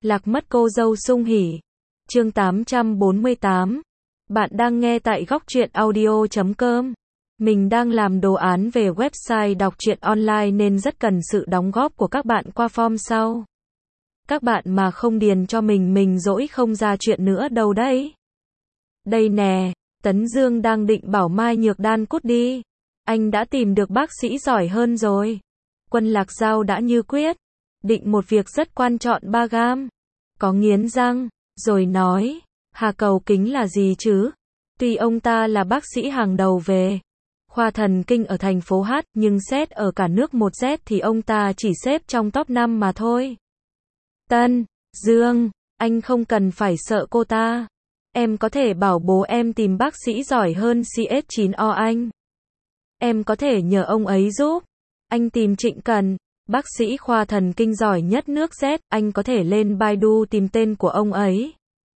Lạc mất cô dâu sung hỉ. Chương 848. Bạn đang nghe tại góc truyện audio.com. Mình đang làm đồ án về website đọc truyện online nên rất cần sự đóng góp của các bạn qua form sau. Các bạn mà không điền cho mình dỗi không ra chuyện nữa đâu đấy. Đây nè, Tấn Dương đang định bảo Mai Nhược Đan cút đi. Anh đã tìm được bác sĩ giỏi hơn rồi. Quân Lạc Giao đã như quyết định một việc rất quan trọng 3 gam. Có nghiến răng, rồi nói, Hà Cầu Kính là gì chứ? Tuy ông ta là bác sĩ hàng đầu về khoa thần kinh ở thành phố H, nhưng xét ở cả nước 1Z thì ông ta chỉ xếp trong top 5 mà thôi. Tân Dương, anh không cần phải sợ cô ta. Em có thể bảo bố em tìm bác sĩ giỏi hơn CS9O anh. Em có thể nhờ ông ấy giúp. Anh tìm Trịnh Cần, bác sĩ khoa thần kinh giỏi nhất nước Z, anh có thể lên Baidu tìm tên của ông ấy.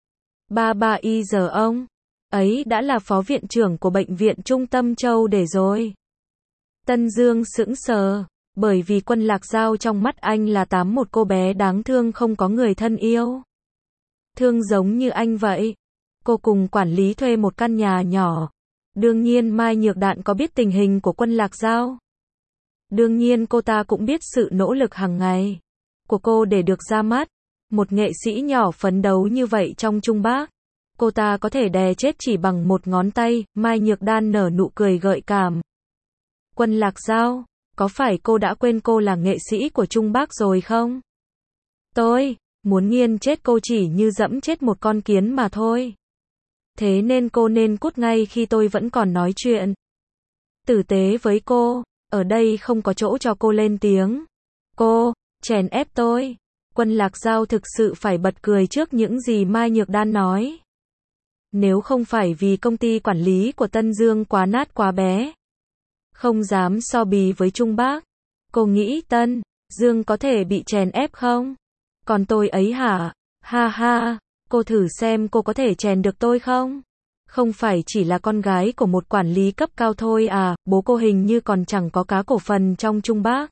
33Y giờ ông ấy đã là phó viện trưởng của bệnh viện Trung tâm Châu để rồi. Tân Dương sững sờ, bởi vì Quân Lạc Giao trong mắt anh là một cô bé đáng thương không có người thân yêu. Thương giống như anh vậy. Cô cùng quản lý thuê một căn nhà nhỏ. Đương nhiên Mai Nhược Đan có biết tình hình của Quân Lạc Giao. Đương nhiên cô ta cũng biết sự nỗ lực hàng ngày của cô để được ra mắt. Một nghệ sĩ nhỏ phấn đấu như vậy trong Trung Bắc, cô ta có thể đè chết chỉ bằng một ngón tay. Mai Nhược Đan nở nụ cười gợi cảm. Quân Lạc Giao, có phải cô đã quên cô là nghệ sĩ của Trung Bắc rồi không? Tôi muốn nghiền chết cô chỉ như dẫm chết một con kiến mà thôi. Thế nên cô nên cút ngay khi tôi vẫn còn nói chuyện tử tế với cô. Ở đây không có chỗ cho cô lên tiếng. Cô chèn ép tôi. Quân Lạc Giao thực sự phải bật cười trước những gì Mai Nhược Đan nói. Nếu không phải vì công ty quản lý của Tân Dương quá nát quá bé, không dám so bì với Trung Bắc, cô nghĩ Tân Dương có thể bị chèn ép không? Còn tôi ấy hả? Ha ha, cô thử xem cô có thể chèn được tôi không? Không phải chỉ là con gái của một quản lý cấp cao thôi à, bố cô hình như còn chẳng có cá cổ phần trong Trung Bắc.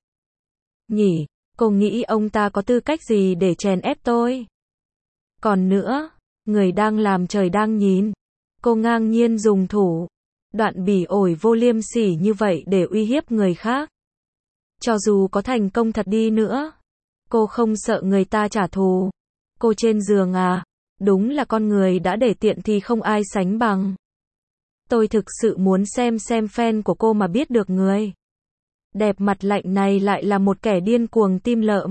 Nhỉ, cô nghĩ ông ta có tư cách gì để chèn ép tôi? Còn nữa, người đang làm trời đang nhìn. Cô ngang nhiên dùng thủ đoạn bỉ ổi vô liêm sỉ như vậy để uy hiếp người khác. Cho dù có thành công thật đi nữa, cô không sợ người ta trả thù. Cô trên giường à? Đúng là con người đã để tiện thì không ai sánh bằng. Tôi thực sự muốn xem fan của cô mà biết được người đẹp mặt lạnh này lại là một kẻ điên cuồng tim lợm.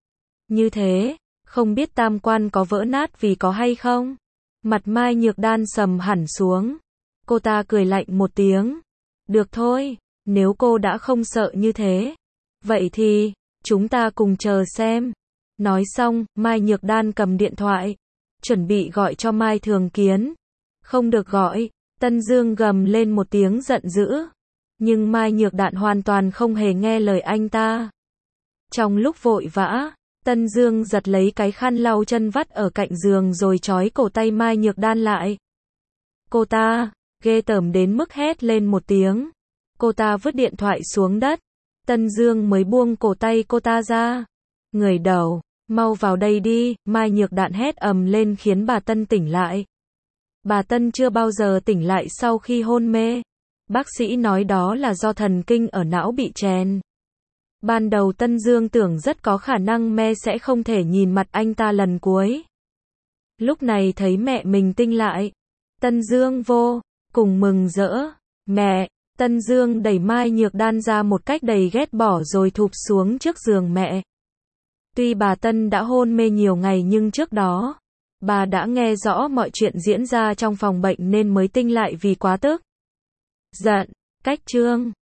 Như thế, không biết tam quan có vỡ nát vì có hay không? Mặt Mai Nhược Đan sầm hẳn xuống. Cô ta cười lạnh một tiếng. Được thôi, nếu cô đã không sợ như thế, vậy thì, chúng ta cùng chờ xem. Nói xong, Mai Nhược Đan cầm điện thoại, chuẩn bị gọi cho Mai Thường Kiến. Không được gọi, Tân Dương gầm lên một tiếng giận dữ. Nhưng Mai Nhược Đan hoàn toàn không hề nghe lời anh ta. Trong lúc vội vã, Tân Dương giật lấy cái khăn lau chân vắt ở cạnh giường rồi trói cổ tay Mai Nhược Đan lại. Cô ta ghê tởm đến mức hét lên một tiếng. Cô ta vứt điện thoại xuống đất. Tân Dương mới buông cổ tay cô ta ra. Người đầu, mau vào đây đi. Mai Nhược Đan hét ầm lên khiến bà Tân tỉnh lại. Bà Tân chưa bao giờ tỉnh lại sau khi hôn mê. Bác sĩ nói đó là do thần kinh ở não bị chèn. Ban đầu Tân Dương tưởng rất có khả năng mẹ sẽ không thể nhìn mặt anh ta lần cuối. Lúc này thấy mẹ mình tỉnh lại, Tân Dương vô cùng mừng rỡ. Mẹ! Tân Dương đẩy Mai Nhược Đan ra một cách đầy ghét bỏ rồi thụp xuống trước giường mẹ. Tuy bà Tân đã hôn mê nhiều ngày nhưng trước đó, bà đã nghe rõ mọi chuyện diễn ra trong phòng bệnh nên mới tỉnh lại vì quá tức giận. Cách chương